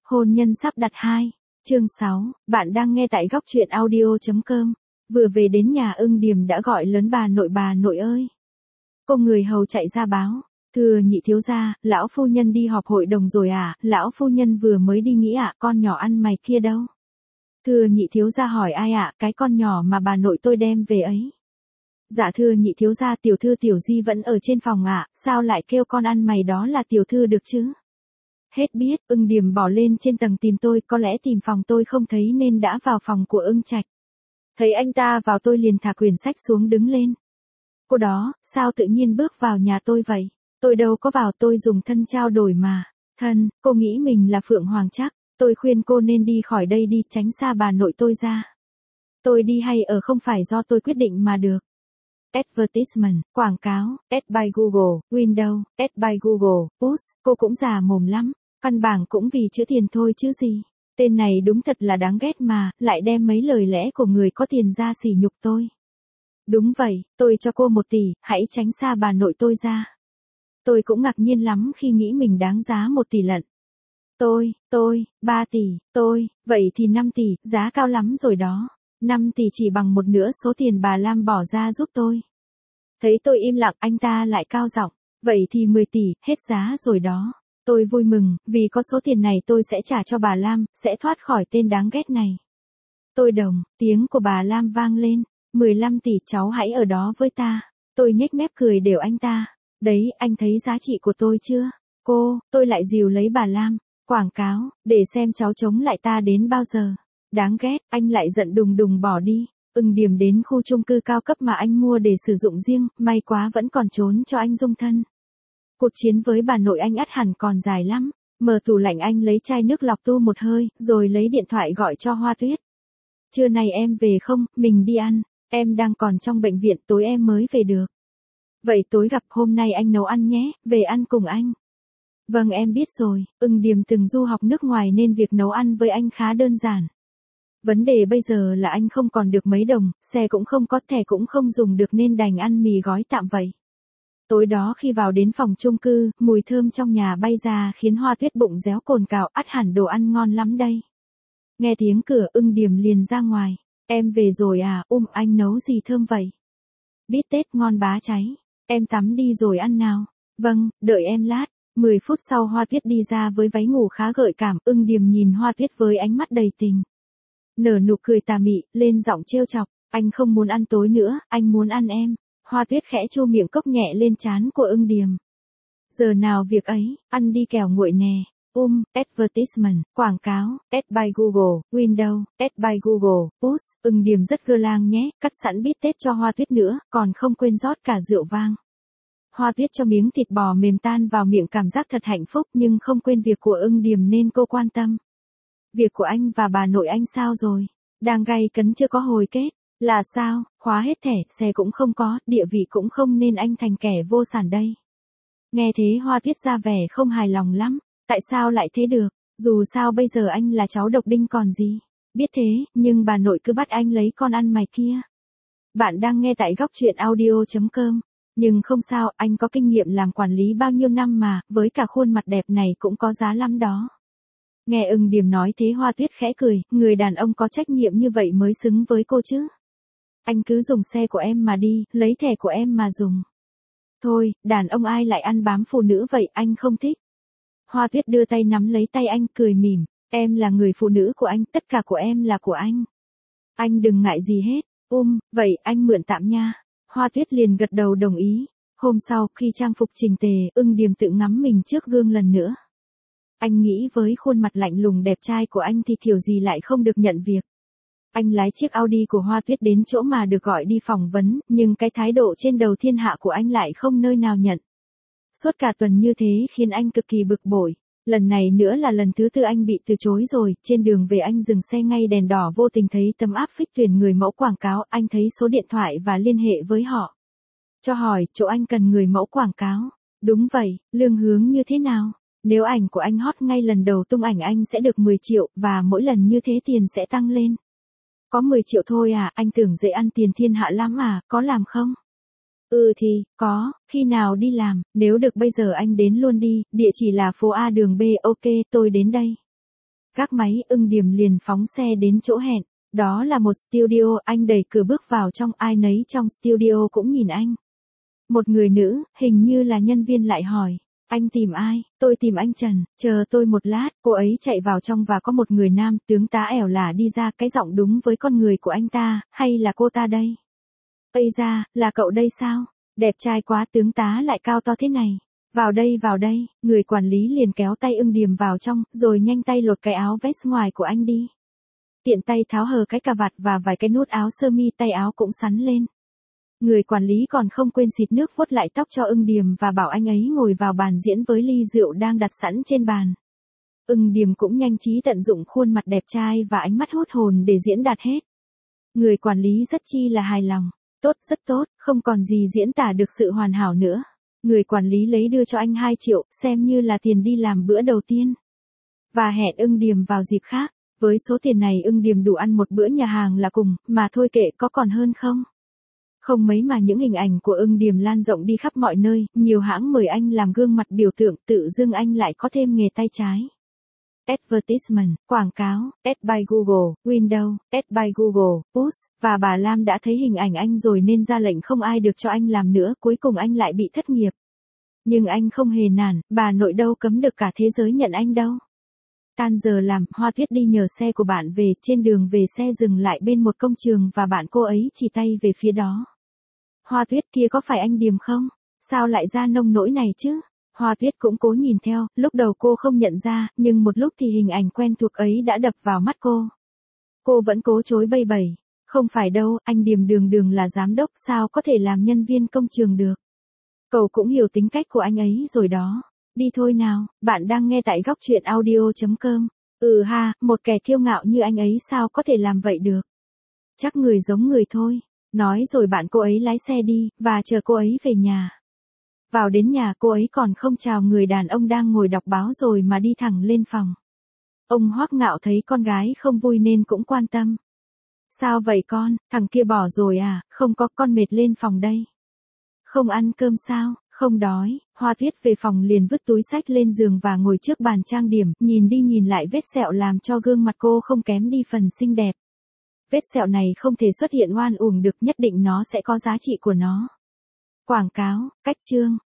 Hôn nhân sắp đặt 2, chương 6, bạn đang nghe tại góc truyện audio.com. Vừa về đến nhà Ưng Điềm đã gọi lớn bà nội ơi. Cô người hầu chạy ra báo, thưa nhị thiếu gia, lão phu nhân đi họp hội đồng rồi à, lão phu nhân vừa mới đi nghỉ ạ, con nhỏ ăn mày kia đâu? Thưa nhị thiếu gia hỏi ai ạ, cái con nhỏ mà bà nội tôi đem về ấy. Dạ thưa nhị thiếu gia, tiểu thư Tiểu Di vẫn ở trên phòng ạ, sao lại kêu con ăn mày đó là tiểu thư được chứ? Hết biết, Ưng Điềm bỏ lên trên tầng tìm tôi, có lẽ tìm phòng tôi không thấy nên đã vào phòng của Ưng Trạch. Thấy anh ta vào tôi liền thả quyển sách xuống đứng lên. Cô đó, sao tự nhiên bước vào nhà tôi vậy? Tôi đâu có vào, tôi dùng thân trao đổi mà. Thân, cô nghĩ mình là Phượng Hoàng chắc, tôi khuyên cô nên đi khỏi đây đi, tránh xa bà nội tôi ra. Tôi đi hay ở không phải do tôi quyết định mà được. Advertisement, quảng cáo, Ads by Google, Windows, Ads by Google, Push, cô cũng già mồm lắm, căn bản cũng vì chữ tiền thôi chứ gì. Tên này đúng thật là đáng ghét mà, lại đem mấy lời lẽ của người có tiền ra sỉ nhục tôi. Đúng vậy, tôi cho cô 1 tỷ, hãy tránh xa bà nội tôi ra. Tôi cũng ngạc nhiên lắm khi nghĩ mình đáng giá 1 tỷ lận. Tôi, 3 tỷ, vậy thì 5 tỷ, giá cao lắm rồi đó. 5 tỷ chỉ bằng 1/2 số tiền bà Lam bỏ ra giúp tôi. Thấy tôi im lặng, anh ta lại cao giọng, vậy thì 10 tỷ, hết giá rồi đó. Tôi vui mừng, vì có số tiền này tôi sẽ trả cho bà Lam, sẽ thoát khỏi tên đáng ghét này. Tôi đồng, tiếng của bà Lam vang lên, 15 tỷ cháu hãy ở đó với ta. Tôi nhếch mép cười đều anh ta. Đấy, anh thấy giá trị của tôi chưa? Tôi lại dìu lấy bà Lam. Quảng cáo, để xem cháu chống lại ta đến bao giờ. Đáng ghét, anh lại giận đùng đùng bỏ đi. Ưng Điềm đến khu chung cư cao cấp mà anh mua để sử dụng riêng, may quá vẫn còn trốn cho anh dung thân. Cuộc chiến với bà nội anh ắt hẳn còn dài lắm. Mở tủ lạnh anh lấy chai nước lọc tu một hơi, rồi lấy điện thoại gọi cho Hoa Tuyết. Trưa nay em về không, mình đi ăn, em đang còn trong bệnh viện, tối em mới về được. Vậy tối gặp, hôm nay anh nấu ăn nhé, về ăn cùng anh. Vâng em biết rồi, Ưng Điềm từng du học nước ngoài nên việc nấu ăn với anh khá đơn giản. Vấn đề bây giờ là anh không còn được mấy đồng, xe cũng không có, thẻ cũng không dùng được nên đành ăn mì gói tạm vậy. Tối đó khi vào đến phòng chung cư, mùi thơm trong nhà bay ra khiến Hoa Tuyết bụng réo cồn cào, ắt hẳn đồ ăn ngon lắm đây. Nghe tiếng cửa, Ưng Điềm liền ra ngoài. Em về rồi à, anh nấu gì thơm vậy? Bít tết ngon bá cháy. Em tắm đi rồi ăn nào. Vâng, đợi em lát. 10 phút sau Hoa Tuyết đi ra với váy ngủ khá gợi cảm, Ưng Điềm nhìn Hoa Tuyết với ánh mắt đầy tình. Nở nụ cười tà mị, lên giọng trêu chọc, anh không muốn ăn tối nữa, anh muốn ăn em. Hoa Tuyết khẽ chu miệng cốc nhẹ lên trán của Ưng Điềm. Giờ nào việc ấy, ăn đi kẻo nguội nè. Advertisement, quảng cáo, Ads by Google, Windows, Ads by Google, Push, Ưng Điềm rất gơ lang nhé, cắt sẵn bít tết cho Hoa Tuyết nữa, còn không quên rót cả rượu vang. Hoa Tuyết cho miếng thịt bò mềm tan vào miệng, cảm giác thật hạnh phúc nhưng không quên việc của Ưng Điềm nên cô quan tâm. Việc của anh và bà nội anh sao rồi? Đang gay cấn chưa có hồi kết. Là sao, khóa hết thẻ, xe cũng không có, địa vị cũng không nên anh thành kẻ vô sản đây. Nghe thế Hoa Tuyết ra vẻ không hài lòng lắm. Tại sao lại thế được? Dù sao bây giờ anh là cháu độc đinh còn gì. Biết thế, nhưng bà nội cứ bắt anh lấy con ăn mày kia. Bạn đang nghe tại góc truyện audio.com. Nhưng không sao, anh có kinh nghiệm làm quản lý bao nhiêu năm mà, với cả khuôn mặt đẹp này cũng có giá lắm đó. Nghe Ưng Điềm nói thế Hoa Tuyết khẽ cười, người đàn ông có trách nhiệm như vậy mới xứng với cô chứ. Anh cứ dùng xe của em mà đi, lấy thẻ của em mà dùng. Thôi, đàn ông ai lại ăn bám phụ nữ vậy, anh không thích. Hoa Tuyết đưa tay nắm lấy tay anh cười mỉm, em là người phụ nữ của anh, tất cả của em là của anh. Anh đừng ngại gì hết, vậy anh mượn tạm nha. Hoa Tuyết liền gật đầu đồng ý. Hôm sau, khi trang phục chỉnh tề, Ưng Điềm tự ngắm mình trước gương lần nữa. Anh nghĩ với khuôn mặt lạnh lùng đẹp trai của anh thì kiểu gì lại không được nhận việc. Anh lái chiếc Audi của Hoa Tuyết đến chỗ mà được gọi đi phỏng vấn, nhưng cái thái độ trên đầu thiên hạ của anh lại không nơi nào nhận. Suốt cả tuần như thế khiến anh cực kỳ bực bội. Lần này nữa là lần thứ 4 anh bị từ chối rồi, trên đường về anh dừng xe ngay đèn đỏ vô tình thấy tấm áp phích tuyển người mẫu quảng cáo, anh thấy số điện thoại và liên hệ với họ. Cho hỏi, chỗ anh cần người mẫu quảng cáo. Đúng vậy, lương hướng như thế nào? Nếu ảnh của anh hot ngay lần đầu tung ảnh anh sẽ được 10 triệu, và mỗi lần như thế tiền sẽ tăng lên. Có 10 triệu thôi à, anh tưởng dễ ăn tiền thiên hạ lắm à, có làm không? Thì, có, khi nào đi làm, nếu được bây giờ anh đến luôn đi, địa chỉ là phố A đường B, ok, tôi đến đây. gác máy, Ưng Điềm liền phóng xe đến chỗ hẹn. Đó là một studio, anh đẩy cửa bước vào trong, ai nấy trong studio cũng nhìn anh. Một người nữ, hình như là nhân viên lại hỏi. Anh tìm ai? Tôi tìm anh Trần, chờ tôi một lát. Cô ấy chạy vào trong và có một người nam, tướng tá ẻo lả đi ra, cái giọng đúng với con người của anh ta, hay là cô ta đây? Ây da, là cậu đây sao? Đẹp trai quá, tướng tá lại cao to thế này. Vào đây, người quản lý liền kéo tay Ưng Điềm vào trong, rồi nhanh tay lột cái áo vest ngoài của anh đi. Tiện tay tháo hờ cái cà vạt và vài cái nút áo sơ mi, tay áo cũng sắn lên. Người quản lý còn không quên xịt nước vuốt lại tóc cho Ưng Điềm và bảo anh ấy ngồi vào bàn diễn với ly rượu đang đặt sẵn trên bàn. Ưng Điềm cũng nhanh trí tận dụng khuôn mặt đẹp trai và ánh mắt hút hồn để diễn đạt hết. Người quản lý rất chi là hài lòng. Tốt, rất tốt, không còn gì diễn tả được sự hoàn hảo nữa. Người quản lý lấy đưa cho anh 2 triệu, xem như là tiền đi làm bữa đầu tiên. Và hẹn Ưng Điềm vào dịp khác. Với số tiền này Ưng Điềm đủ ăn một bữa nhà hàng là cùng, mà thôi kệ, có còn hơn không? Không mấy mà những hình ảnh của Ưng Điềm lan rộng đi khắp mọi nơi, nhiều hãng mời anh làm gương mặt biểu tượng, tự dưng anh lại có thêm nghề tay trái. Advertisement, quảng cáo, Ad by Google, Windows, Ad by Google, Push, và bà Lam đã thấy hình ảnh anh rồi nên ra lệnh không ai được cho anh làm nữa, cuối cùng anh lại bị thất nghiệp. Nhưng anh không hề nản, bà nội đâu cấm được cả thế giới nhận anh đâu. Tan giờ làm, Hoa Tuyết đi nhờ xe của bạn về, trên đường về xe dừng lại bên một công trường và bạn cô ấy chỉ tay về phía đó. Hoa Tuyết, kia có phải anh Điềm không? Sao lại ra nông nỗi này chứ? Hoa Tuyết cũng cố nhìn theo, lúc đầu cô không nhận ra, nhưng một lúc thì hình ảnh quen thuộc ấy đã đập vào mắt cô. Cô vẫn cố chối bay bẩy. Không phải đâu, anh Điềm đường đường là giám đốc, sao có thể làm nhân viên công trường được? Cậu cũng hiểu tính cách của anh ấy rồi đó. Đi thôi nào, bạn đang nghe tại góc truyện audio.com. Ừ ha, một kẻ kiêu ngạo như anh ấy sao có thể làm vậy được? Chắc người giống người thôi. Nói rồi bạn cô ấy lái xe đi, và chờ cô ấy về nhà. Vào đến nhà cô ấy còn không chào người đàn ông đang ngồi đọc báo rồi mà đi thẳng lên phòng. Ông Hoắc Ngạo thấy con gái không vui nên cũng quan tâm. Sao vậy con, thằng kia bỏ rồi à? Không có, con mệt lên phòng đây. Không ăn cơm sao? Không đói. Hoa Tuyết về phòng liền vứt túi xách lên giường và ngồi trước bàn trang điểm, nhìn đi nhìn lại vết sẹo làm cho gương mặt cô không kém đi phần xinh đẹp. Vết sẹo này không thể xuất hiện oan uổng được, nhất định nó sẽ có giá trị của nó. Quảng cáo, cách chương.